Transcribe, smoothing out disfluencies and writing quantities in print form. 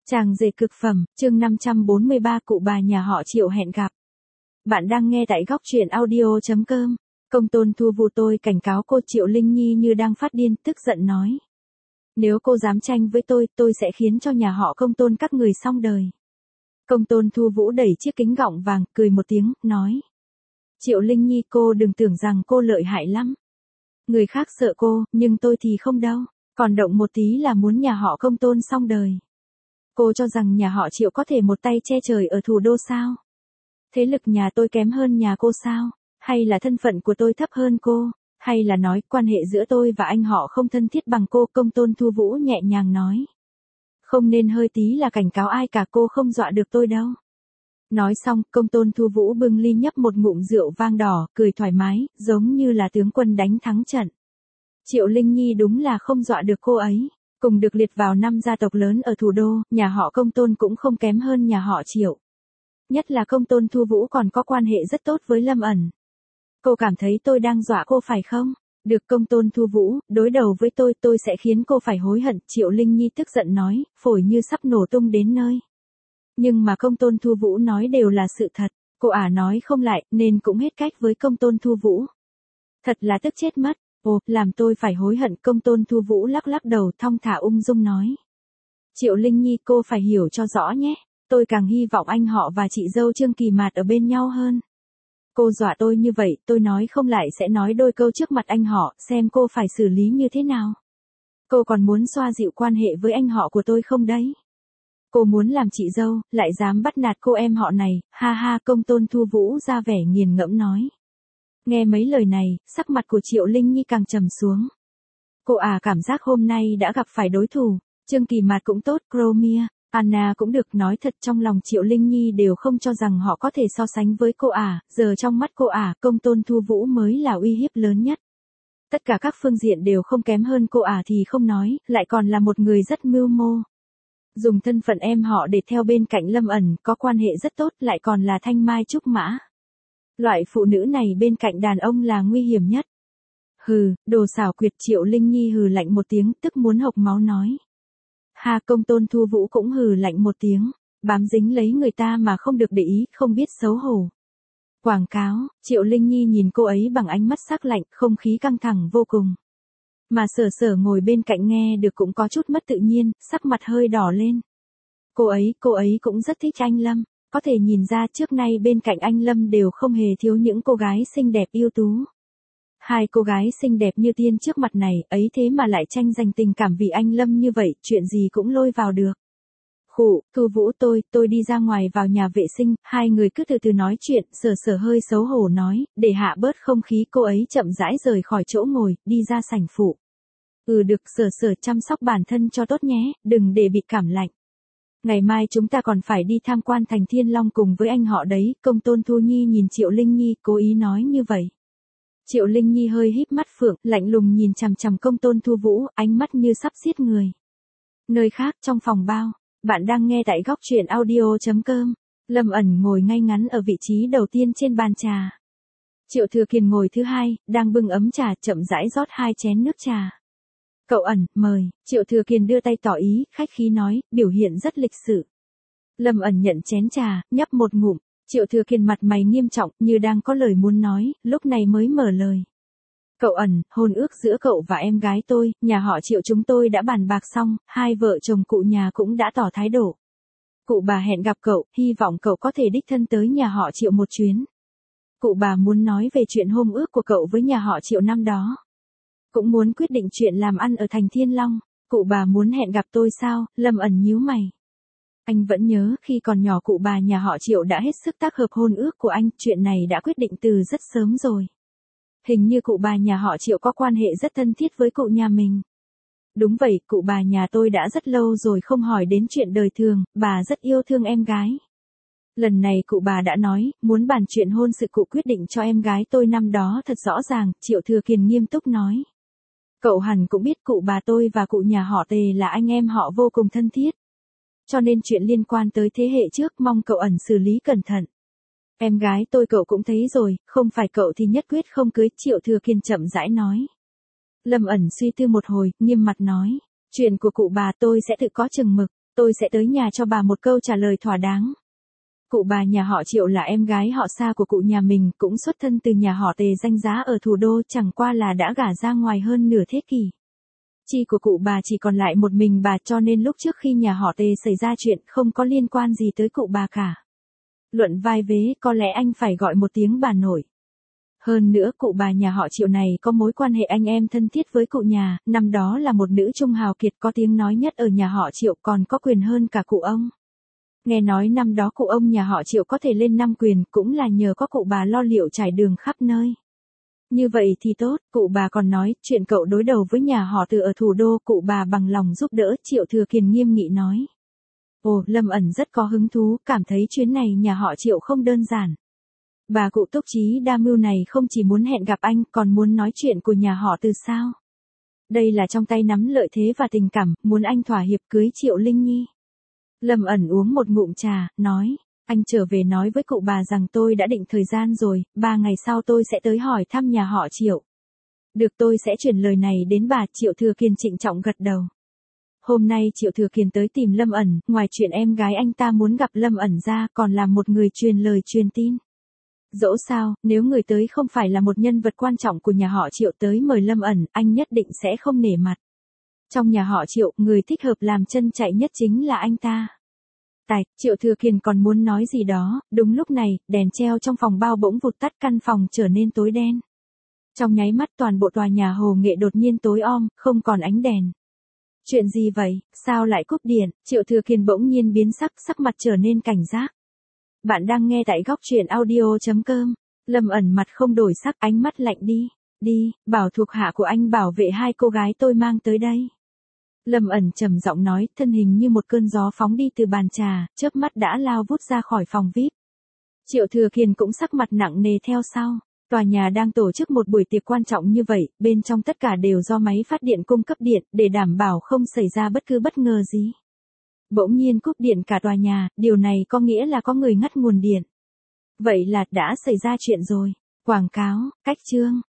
Chàng rể cực phẩm, chương 543 cụ bà nhà họ Triệu hẹn gặp. Bạn đang nghe tại góc truyện audio.com. Công tôn Thu Vu tôi cảnh cáo cô Triệu Linh Nhi như đang phát điên, tức giận nói. Nếu cô dám tranh với tôi sẽ khiến cho nhà họ Công tôn các người xong đời. Công tôn Thu Vũ đẩy chiếc kính gọng vàng, cười một tiếng, nói. Triệu Linh Nhi, cô đừng tưởng rằng cô lợi hại lắm. Người khác sợ cô, nhưng tôi thì không đâu. Còn động một tí là muốn nhà họ Công tôn xong đời. Cô cho rằng nhà họ Triệu có thể một tay che trời ở thủ đô sao? Thế lực nhà tôi kém hơn nhà cô sao? Hay là thân phận của tôi thấp hơn cô? Hay là nói quan hệ giữa tôi và anh họ không thân thiết bằng cô? Công tôn Thu Vũ nhẹ nhàng nói. Không nên hơi tí là cảnh cáo ai cả, cô không dọa được tôi đâu. Nói xong, công tôn Thu Vũ bưng ly nhấp một ngụm rượu vang đỏ, cười thoải mái, giống như là tướng quân đánh thắng trận. Triệu Linh Nhi đúng là không dọa được cô ấy. Cùng được liệt vào 5 gia tộc lớn ở thủ đô, nhà họ Công tôn cũng không kém hơn nhà họ Triệu. Nhất là công tôn Thu Vũ còn có quan hệ rất tốt với Lâm ẩn. Cô cảm thấy tôi đang dọa cô phải không? Được, công tôn Thu Vũ, đối đầu với tôi sẽ khiến cô phải hối hận. Triệu Linh Nhi tức giận nói, phổi như sắp nổ tung đến nơi. Nhưng mà công tôn Thu Vũ nói đều là sự thật, cô nói không lại, nên cũng hết cách với công tôn Thu Vũ. Thật là tức chết mất. Ồ, làm tôi phải hối hận. Công tôn Thu Vũ lắc lắc đầu thong thả ung dung nói. Triệu Linh Nhi, cô phải hiểu cho rõ nhé. Tôi càng hy vọng anh họ và chị dâu Trương Kỳ Mạt ở bên nhau hơn. Cô dọa tôi như vậy, tôi nói không lại sẽ nói đôi câu trước mặt anh họ, xem cô phải xử lý như thế nào. Cô còn muốn xoa dịu quan hệ với anh họ của tôi không đấy? Cô muốn làm chị dâu, lại dám bắt nạt cô em họ này, ha ha. Công tôn Thu Vũ ra vẻ nghiền ngẫm nói. Nghe mấy lời này, sắc mặt của Triệu Linh Nhi càng trầm xuống. Cô cảm giác hôm nay đã gặp phải đối thủ. Trương Kỳ Mạt cũng tốt, Chromia, Anna cũng được. Nói thật, trong lòng Triệu Linh Nhi đều không cho rằng họ có thể so sánh với cô giờ trong mắt cô công tôn Thu Vũ mới là uy hiếp lớn nhất. Tất cả các phương diện đều không kém hơn cô thì không nói, lại còn là một người rất mưu mô. Dùng thân phận em họ để theo bên cạnh Lâm ẩn, có quan hệ rất tốt, lại còn là thanh mai trúc mã. Loại phụ nữ này bên cạnh đàn ông là nguy hiểm nhất. Hừ, đồ xảo quyệt. Triệu Linh Nhi hừ lạnh một tiếng, tức muốn hộc máu nói. Ha, công tôn Thu Vũ cũng hừ lạnh một tiếng, bám dính lấy người ta mà không được để ý, không biết xấu hổ. Quảng cáo. Triệu Linh Nhi nhìn cô ấy bằng ánh mắt sắc lạnh, không khí căng thẳng vô cùng. Mà Sở ngồi bên cạnh nghe được cũng có chút mất tự nhiên, sắc mặt hơi đỏ lên. Cô ấy cũng rất thích anh Lâm. Có thể nhìn ra trước nay bên cạnh anh Lâm đều không hề thiếu những cô gái xinh đẹp ưu tú. Hai cô gái xinh đẹp như tiên trước mặt này, ấy thế mà lại tranh giành tình cảm vì anh Lâm như vậy, chuyện gì cũng lôi vào được. Khụ, Thu Vũ, tôi đi ra ngoài vào nhà vệ sinh, hai người cứ từ từ nói chuyện. Sở hơi xấu hổ nói, để hạ bớt không khí. Cô ấy chậm rãi rời khỏi chỗ ngồi, đi ra sảnh phụ. Được, Sở chăm sóc bản thân cho tốt nhé, đừng để bị cảm lạnh. Ngày mai chúng ta còn phải đi tham quan thành Thiên Long cùng với anh họ đấy. Công tôn Thu Nhi nhìn Triệu Linh Nhi, cố ý nói như vậy. Triệu Linh Nhi hơi híp mắt phượng, lạnh lùng nhìn chằm chằm công tôn Thu Vũ, ánh mắt như sắp giết người. Nơi khác, trong phòng bao, bạn đang nghe tại góc truyện audio.com. Lâm ẩn ngồi ngay ngắn ở vị trí đầu tiên trên bàn trà. Triệu Thừa Kiền ngồi thứ hai, đang bưng ấm trà, chậm rãi rót 2 chén nước trà. Cậu ẩn, mời. Triệu Thừa Kiền đưa tay tỏ ý, khách khí nói, biểu hiện rất lịch sự. Lâm ẩn nhận chén trà, nhấp một ngụm. Triệu Thừa Kiền mặt mày nghiêm trọng, như đang có lời muốn nói, lúc này mới mở lời. Cậu ẩn, hôn ước giữa cậu và em gái tôi, nhà họ Triệu chúng tôi đã bàn bạc xong, hai vợ chồng cụ nhà cũng đã tỏ thái độ. Cụ bà hẹn gặp cậu, hy vọng cậu có thể đích thân tới nhà họ Triệu một chuyến. Cụ bà muốn nói về chuyện hôn ước của cậu với nhà họ Triệu năm đó. Cũng muốn quyết định chuyện làm ăn ở thành Thiên Long. Cụ bà muốn hẹn gặp tôi sao? Lâm ẩn nhíu mày. Anh vẫn nhớ khi còn nhỏ cụ bà nhà họ Triệu đã hết sức tác hợp hôn ước của anh, chuyện này đã quyết định từ rất sớm rồi. Hình như cụ bà nhà họ Triệu có quan hệ rất thân thiết với cụ nhà mình. Đúng vậy, cụ bà nhà tôi đã rất lâu rồi không hỏi đến chuyện đời thường, bà rất yêu thương em gái. Lần này cụ bà đã nói, muốn bàn chuyện hôn sự cụ quyết định cho em gái tôi năm đó thật rõ ràng. Triệu Thừa Kiền nghiêm túc nói. Cậu hẳn cũng biết cụ bà tôi và cụ nhà họ Tề là anh em họ vô cùng thân thiết. Cho nên chuyện liên quan tới thế hệ trước mong cậu ẩn xử lý cẩn thận. Em gái tôi cậu cũng thấy rồi, không phải cậu thì nhất quyết không cưới. Triệu Thừa Kiền chậm rãi nói. Lâm ẩn suy tư một hồi, nghiêm mặt nói. Chuyện của cụ bà tôi sẽ tự có chừng mực. tôi sẽ tới nhà cho bà một câu trả lời thỏa đáng. Cụ bà nhà họ Triệu là em gái họ xa của cụ nhà mình, cũng xuất thân từ nhà họ Tề danh giá ở thủ đô, chẳng qua là đã gả ra ngoài hơn nửa thế kỷ. Chi của cụ bà chỉ còn lại một mình bà, cho nên lúc trước khi nhà họ Tề xảy ra chuyện không có liên quan gì tới cụ bà cả. Luận vai vế, có lẽ anh phải gọi một tiếng bà nội. Hơn nữa cụ bà nhà họ Triệu này có mối quan hệ anh em thân thiết với cụ nhà, năm đó là một nữ trung hào kiệt có tiếng nói nhất ở nhà họ Triệu, còn có quyền hơn cả cụ ông. Nghe nói năm đó cụ ông nhà họ Triệu có thể lên 5 quyền cũng là nhờ có cụ bà lo liệu trải đường khắp nơi. Như vậy thì tốt, cụ bà còn nói, chuyện cậu đối đầu với nhà họ Từ ở thủ đô, cụ bà bằng lòng giúp đỡ. Triệu Thừa Kiền nghiêm nghị nói. Ồ, Lâm ẩn rất có hứng thú, cảm thấy chuyến này nhà họ Triệu không đơn giản. Bà cụ túc trí đa mưu này không chỉ muốn hẹn gặp anh, còn muốn nói chuyện của nhà họ Từ sao? Đây là trong tay nắm lợi thế và tình cảm, muốn anh thỏa hiệp cưới Triệu Linh Nhi. Lâm ẩn uống một ngụm trà, nói, anh trở về nói với cụ bà rằng tôi đã định thời gian rồi, 3 ngày sau tôi sẽ tới hỏi thăm nhà họ Triệu. Được, tôi sẽ truyền lời này đến bà. Triệu Thừa Kiền trịnh trọng gật đầu. Hôm nay Triệu Thừa Kiền tới tìm Lâm ẩn, ngoài chuyện em gái anh ta muốn gặp Lâm ẩn ra, còn là một người truyền lời truyền tin. Dẫu sao, nếu người tới không phải là một nhân vật quan trọng của nhà họ Triệu tới mời Lâm ẩn, anh nhất định sẽ không nể mặt. Trong nhà họ Triệu, người thích hợp làm chân chạy nhất chính là anh ta. Tài, Triệu Thừa Kiền còn muốn nói gì đó, đúng lúc này, đèn treo trong phòng bao bỗng vụt tắt, căn phòng trở nên tối đen. Trong nháy mắt toàn bộ tòa nhà Hồ Nghệ đột nhiên tối om, không còn ánh đèn. Chuyện gì vậy, sao lại cúp điện? Triệu Thừa Kiền bỗng nhiên biến sắc, sắc mặt trở nên cảnh giác. Bạn đang nghe tại góc truyện audio.com. Lâm ẩn mặt không đổi sắc, ánh mắt lạnh đi. Đi, bảo thuộc hạ của anh bảo vệ 2 cô gái tôi mang tới đây. Lâm ẩn trầm giọng nói, thân hình như một cơn gió phóng đi từ bàn trà, chớp mắt đã lao vút ra khỏi phòng VIP. Triệu Thừa Kiền cũng sắc mặt nặng nề theo sau. Tòa nhà đang tổ chức một buổi tiệc quan trọng như vậy, bên trong tất cả đều do máy phát điện cung cấp điện, để đảm bảo không xảy ra bất cứ bất ngờ gì. Bỗng nhiên cúp điện cả tòa nhà, điều này có nghĩa là có người ngắt nguồn điện. Vậy là đã xảy ra chuyện rồi. Quảng cáo, cách chương.